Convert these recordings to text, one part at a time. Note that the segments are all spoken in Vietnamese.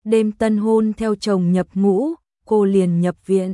đêm tân hôn theo chồng nhập ngũ, cô liền nhập viện.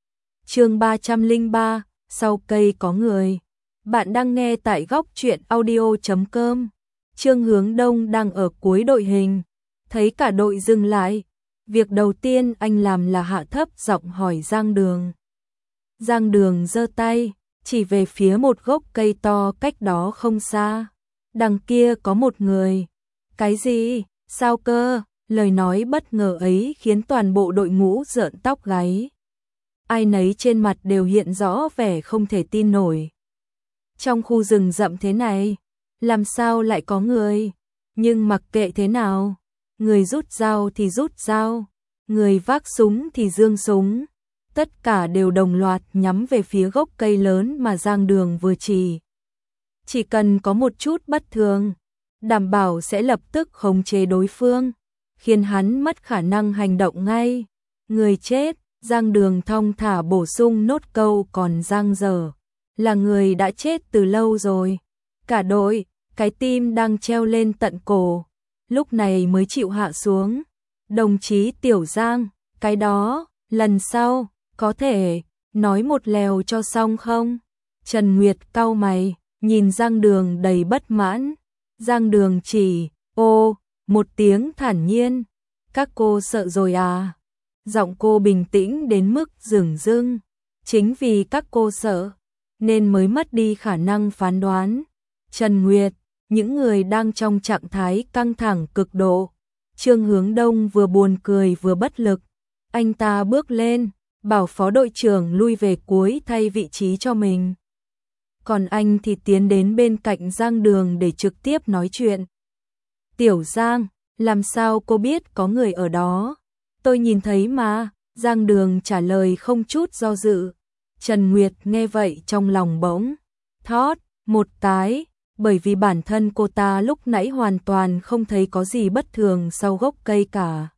Chương 303, sau cây có người. Bạn đang nghe tại góc truyện audio.com. Trương Hướng Đông đang ở cuối đội hình, thấy cả đội dừng lại. Việc đầu tiên anh làm là hạ thấp giọng hỏi Giang Đường. Giang Đường giơ tay, chỉ về phía một gốc cây to cách đó không xa. Đằng kia có một người. Cái gì? Sao cơ? Lời nói bất ngờ ấy khiến toàn bộ đội ngũ rợn tóc gáy. Ai nấy trên mặt đều hiện rõ vẻ không thể tin nổi. Trong khu rừng rậm thế này, làm sao lại có người? Nhưng mặc kệ thế nào, người rút dao thì rút dao, người vác súng thì giương súng. Tất cả đều đồng loạt nhắm về phía gốc cây lớn mà Giang Đường vừa chỉ. Chỉ cần có một chút bất thường, đảm bảo sẽ lập tức khống chế đối phương, khiến hắn mất khả năng hành động ngay. Người chết, Giang Đường thong thả bổ sung nốt câu, còn Giang dở là người đã chết từ lâu rồi. Cả đội, cái tim đang treo lên tận cổ, lúc này mới chịu hạ xuống. Đồng chí Tiểu Giang, cái đó, lần sau, có thể nói một lèo cho xong không? Trần Nguyệt cau mày, nhìn Giang Đường đầy bất mãn. Giang Đường chỉ, một tiếng thản nhiên. Các cô sợ rồi à? Giọng cô bình tĩnh đến mức dửng dưng. Chính vì các cô sợ, nên mới mất đi khả năng phán đoán. Trần Nguyệt, những người đang trong trạng thái căng thẳng cực độ. Trương Hướng Đông vừa buồn cười vừa bất lực. Anh ta bước lên, bảo phó đội trưởng lui về cuối thay vị trí cho mình. Còn anh thì tiến đến bên cạnh Giang Đường để trực tiếp nói chuyện. Tiểu Giang, làm sao cô biết có người ở đó? Tôi nhìn thấy mà. Giang Đường trả lời không chút do dự. Trần Nguyệt nghe vậy trong lòng bỗng thót một cái, bởi vì bản thân cô ta lúc nãy hoàn toàn không thấy có gì bất thường sau gốc cây cả.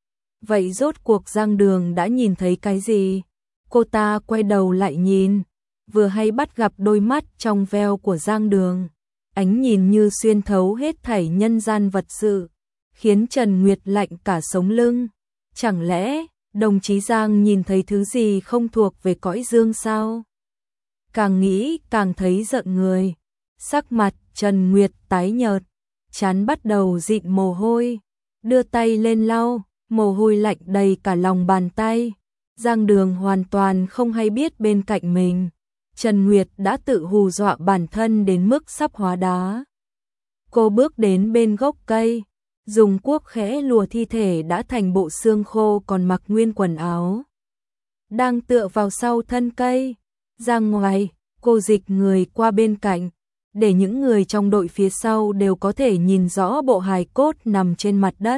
Vậy rốt cuộc Giang Đường đã nhìn thấy cái gì? Cô ta quay đầu lại nhìn, vừa hay bắt gặp đôi mắt trong veo của Giang Đường. Ánh nhìn như xuyên thấu hết thảy nhân gian vật sự, khiến Trần Nguyệt lạnh cả sống lưng. Chẳng lẽ đồng chí Giang nhìn thấy thứ gì không thuộc về cõi dương sao? Càng nghĩ càng thấy giận người. Sắc mặt Trần Nguyệt tái nhợt, trán bắt đầu dịn mồ hôi, đưa tay lên lau, mồ hôi lạnh đầy cả lòng bàn tay. Giang Đường hoàn toàn không hay biết bên cạnh mình, Trần Nguyệt đã tự hù dọa bản thân đến mức sắp hóa đá. Cô bước đến bên gốc cây, dùng cuốc khẽ lùa thi thể đã thành bộ xương khô còn mặc nguyên quần áo. Đang tựa vào sau thân cây, ra ngoài, cô dịch người qua bên cạnh, để những người trong đội phía sau đều có thể nhìn rõ bộ hài cốt nằm trên mặt đất.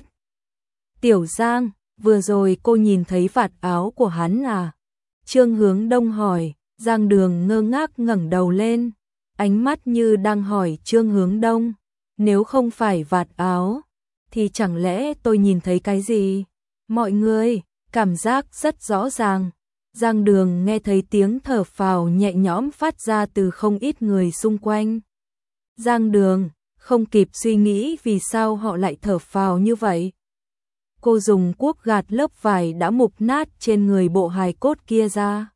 Tiểu Giang, vừa rồi cô nhìn thấy vạt áo của hắn à? Trương Hướng Đông hỏi. Giang Đường ngơ ngác ngẩng đầu lên, ánh mắt như đang hỏi Trương Hướng Đông, nếu không phải vạt áo, thì chẳng lẽ tôi nhìn thấy cái gì? Mọi người, cảm giác rất rõ ràng. Giang Đường nghe thấy tiếng thở phào nhẹ nhõm phát ra từ không ít người xung quanh. Giang Đường không kịp suy nghĩ vì sao họ lại thở phào như vậy. Cô dùng cuốc gạt lớp vải đã mục nát trên người bộ hài cốt kia ra.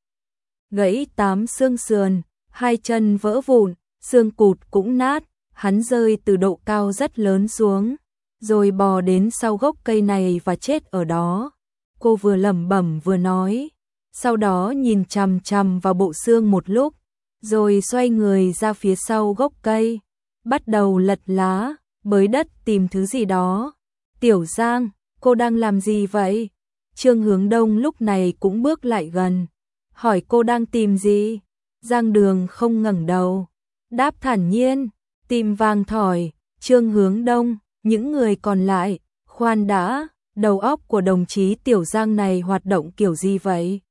Gãy 8 xương sườn, 2 chân vỡ vụn, xương cụt cũng nát, hắn rơi từ độ cao rất lớn xuống, rồi bò đến sau gốc cây này và chết ở đó. Cô vừa lẩm bẩm vừa nói, sau đó nhìn chằm chằm vào bộ xương một lúc, rồi xoay người ra phía sau gốc cây, bắt đầu lật lá, bới đất tìm thứ gì đó. Tiểu Giang, cô đang làm gì vậy? Trương Hướng Đông lúc này cũng bước lại gần, hỏi cô đang tìm gì? Giang Đường không ngẩng đầu, đáp thản nhiên, tìm vàng thỏi. Trương Hướng Đông, những người còn lại, khoan đã, đầu óc của đồng chí Tiểu Giang này hoạt động kiểu gì vậy?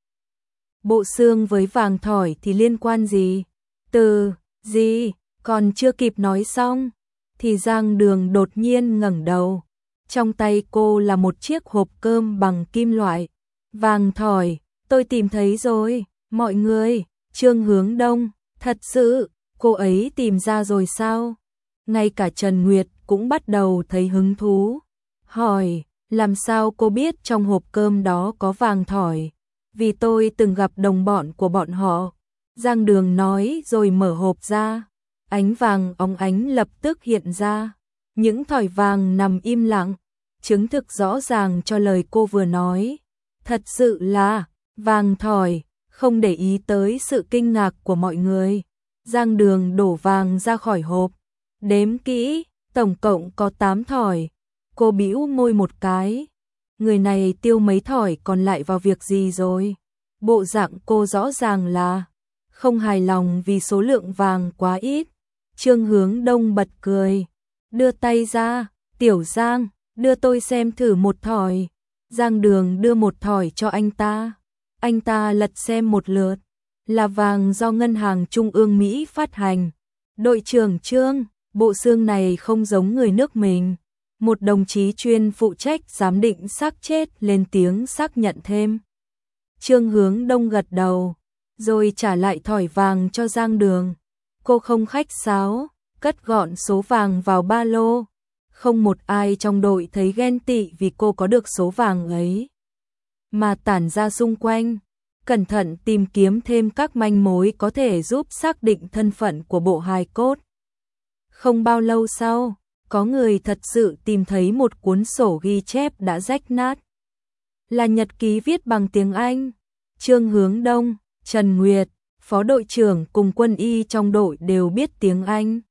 Bộ xương với vàng thỏi thì liên quan gì? Từ gì? Còn chưa kịp nói xong, thì Giang Đường đột nhiên ngẩng đầu. Trong tay cô là một chiếc hộp cơm bằng kim loại. Vàng thỏi, tôi tìm thấy rồi, mọi người. Trương Hướng Đông, thật sự, cô ấy tìm ra rồi sao? Ngay cả Trần Nguyệt cũng bắt đầu thấy hứng thú, hỏi, Làm sao cô biết trong hộp cơm đó có vàng thỏi? Vì tôi từng gặp đồng bọn của bọn họ. Giang Đường nói rồi mở hộp ra. Ánh vàng óng ánh lập tức hiện ra. Những thỏi vàng nằm im lặng, chứng thực rõ ràng cho lời cô vừa nói. Thật sự là vàng thỏi, không để ý tới sự kinh ngạc của mọi người. Giang Đường đổ vàng ra khỏi hộp, đếm kỹ, tổng cộng có 8 thỏi. Cô bĩu môi một cái. Người này tiêu mấy thỏi còn lại vào việc gì rồi? Bộ dạng cô rõ ràng là không hài lòng vì số lượng vàng quá ít. Trương Hướng Đông bật cười, đưa tay ra, Tiểu Giang, đưa tôi xem thử một thỏi. Giang Đường đưa một thỏi cho anh ta. Anh ta lật xem một lượt, là vàng do Ngân hàng Trung ương Mỹ phát hành. Đội trưởng Trương, bộ xương này không giống người nước mình. Một đồng chí chuyên phụ trách giám định xác chết lên tiếng xác nhận thêm. Trương Hướng Đông gật đầu, rồi trả lại thỏi vàng cho Giang Đường. Cô không khách sáo, cất gọn số vàng vào ba lô. Không một ai trong đội thấy ghen tị vì cô có được số vàng ấy, mà tản ra xung quanh, cẩn thận tìm kiếm thêm các manh mối có thể giúp xác định thân phận của bộ hài cốt. Không bao lâu sau, có người thật sự tìm thấy một cuốn sổ ghi chép đã rách nát. Là nhật ký viết bằng tiếng Anh. Trương Hướng Đông, Trần Nguyệt, phó đội trưởng cùng quân y trong đội đều biết tiếng Anh,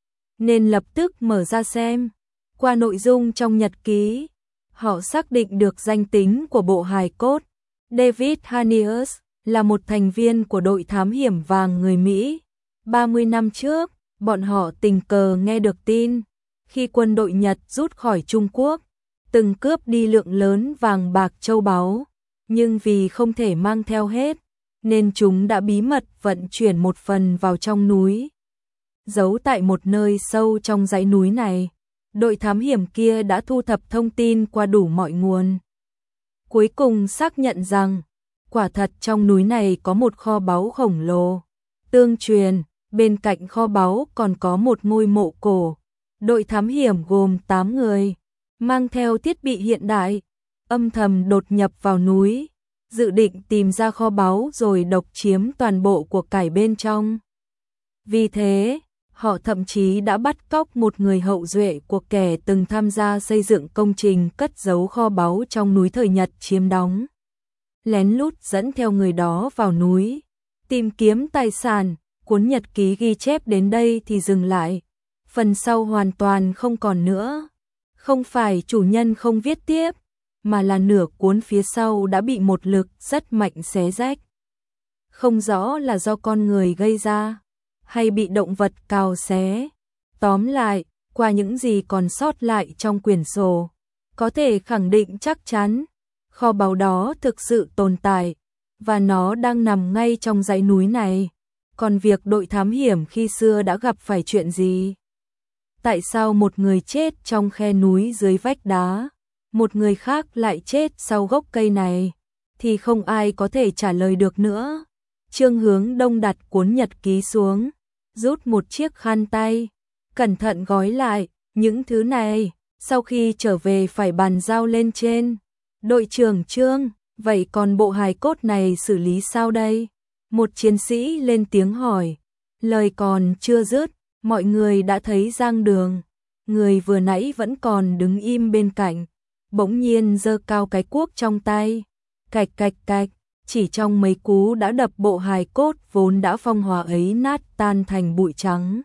nên lập tức mở ra xem. Qua nội dung trong nhật ký, họ xác định được danh tính của bộ hài cốt. David Hanius là một thành viên của đội thám hiểm vàng người Mỹ. 30 năm trước, bọn họ tình cờ nghe được tin, khi quân đội Nhật rút khỏi Trung Quốc, từng cướp đi lượng lớn vàng bạc châu báu, nhưng vì không thể mang theo hết, nên chúng đã bí mật vận chuyển một phần vào trong núi, giấu tại một nơi sâu trong dãy núi này. Đội thám hiểm kia đã thu thập thông tin qua đủ mọi nguồn, cuối cùng xác nhận rằng quả thật trong núi này có một kho báu khổng lồ. Tương truyền, bên cạnh kho báu còn có một ngôi mộ cổ. Đội thám hiểm gồm 8 người, mang theo thiết bị hiện đại, âm thầm đột nhập vào núi, dự định tìm ra kho báu rồi độc chiếm toàn bộ của cải bên trong. Vì thế, họ thậm chí đã bắt cóc một người hậu duệ của kẻ từng tham gia xây dựng công trình cất giấu kho báu trong núi thời Nhật chiếm đóng. Lén lút dẫn theo người đó vào núi, tìm kiếm tài sản. Cuốn nhật ký ghi chép đến đây thì dừng lại. Phần sau hoàn toàn không còn nữa. Không phải chủ nhân không viết tiếp, mà là nửa cuốn phía sau đã bị một lực rất mạnh xé rách. Không rõ là do con người gây ra, hay bị động vật cào xé. Tóm lại, qua những gì còn sót lại trong quyển sổ, có thể khẳng định chắc chắn, kho báu đó thực sự tồn tại, và nó đang nằm ngay trong dãy núi này. Còn việc đội thám hiểm khi xưa đã gặp phải chuyện gì? Tại sao một người chết trong khe núi dưới vách đá, một người khác lại chết sau gốc cây này, thì không ai có thể trả lời được nữa. Trương Hướng Đông đặt cuốn nhật ký xuống, rút một chiếc khăn tay, cẩn thận gói lại. Những thứ này, sau khi trở về phải bàn giao lên trên. Đội trưởng Trương, vậy còn bộ hài cốt này xử lý sao đây? Một chiến sĩ lên tiếng hỏi. Lời còn chưa dứt, mọi người đã thấy Giang Đường, người vừa nãy vẫn còn đứng im bên cạnh, bỗng nhiên giơ cao cái cuốc trong tay, cạch cạch cạch, chỉ trong mấy cú đã đập bộ hài cốt vốn đã phong hòa ấy nát tan thành bụi trắng.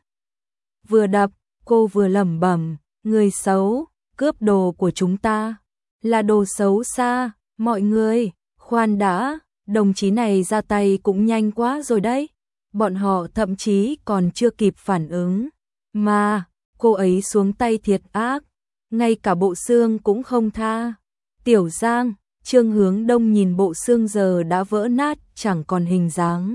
Vừa đập, cô vừa lẩm bẩm, người xấu, cướp đồ của chúng ta, là đồ xấu xa. Mọi người, khoan đã, đồng chí này ra tay cũng nhanh quá rồi đấy. Bọn họ thậm chí còn chưa kịp phản ứng, mà cô ấy xuống tay thiệt ác, ngay cả bộ xương cũng không tha. Tiểu Giang, Trương Hướng Đông nhìn bộ xương giờ đã vỡ nát chẳng còn hình dáng,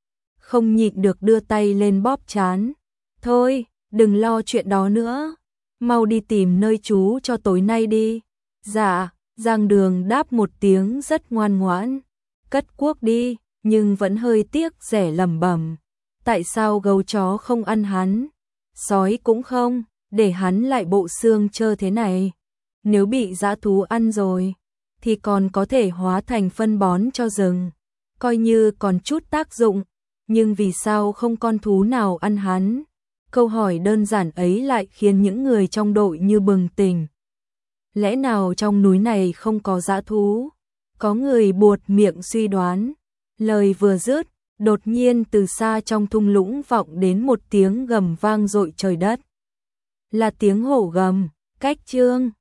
không nhịn được đưa tay lên bóp trán. Thôi, đừng lo chuyện đó nữa, mau đi tìm nơi trú cho tối nay đi. Dạ. Giang Đường đáp một tiếng rất ngoan ngoãn, cất cuốc đi, nhưng vẫn hơi tiếc rẻ lẩm bẩm. Tại sao gấu chó không ăn hắn, sói cũng không, để hắn lại bộ xương trơ thế này. Nếu bị dã thú ăn rồi, thì còn có thể hóa thành phân bón cho rừng, coi như còn chút tác dụng, nhưng vì sao không con thú nào ăn hắn? Câu hỏi đơn giản ấy lại khiến những người trong đội như bừng tỉnh. Lẽ nào trong núi này không có dã thú? Có người buột miệng suy đoán. Lời vừa dứt, đột nhiên từ xa trong thung lũng vọng đến một tiếng gầm vang dội trời đất. Là tiếng hổ gầm, cách chương.